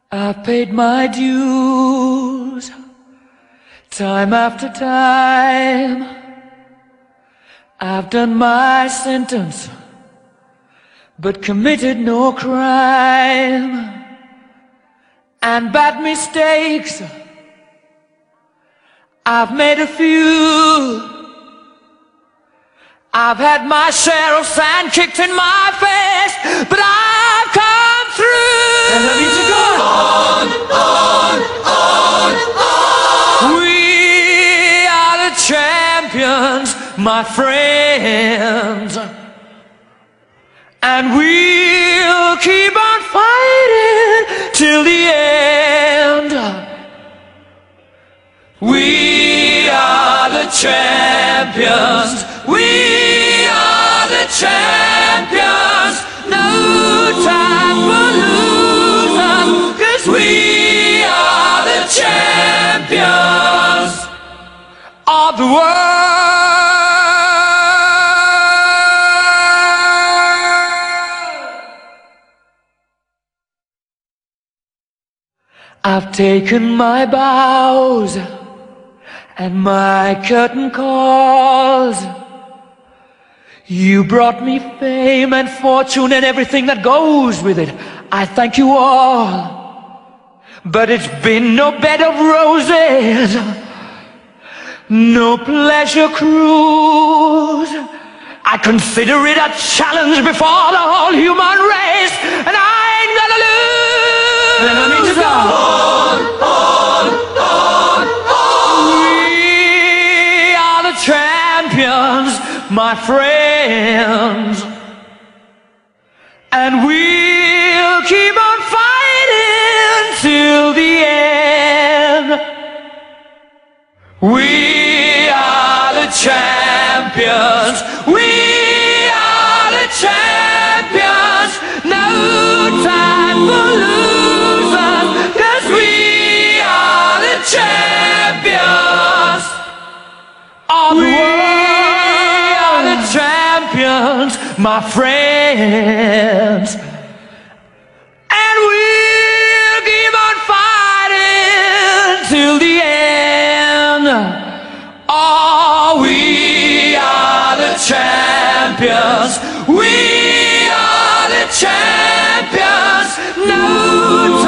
I've paid my dues, time after time. I've done my sentence, but committed no crime. And bad mistakes, I've made a few. I've had my share of sand kicked in my face, but I've come through. And I need to go on. We are the champions, my friends, and we'll keep on fighting till the end. We are the champions. We are the champions. No time for losers, 'cause we are the champions of the world. I've taken my bows and my curtain calls. You brought me fame and fortune and everything that goes with it. I thank you all. But it's been no bed of roses, no pleasure cruise. I consider it a challenge before the whole human race, and I ain't gonna lose. And I need to go on. We are the champions, my friends, and we'll keep on fighting till the end. We are the champions. We are the champions. No time for losers, 'cause we are the champions of the world. Champions, my friends, and we'll keep on fighting till the end. Oh, we are the champions. We are the champions. No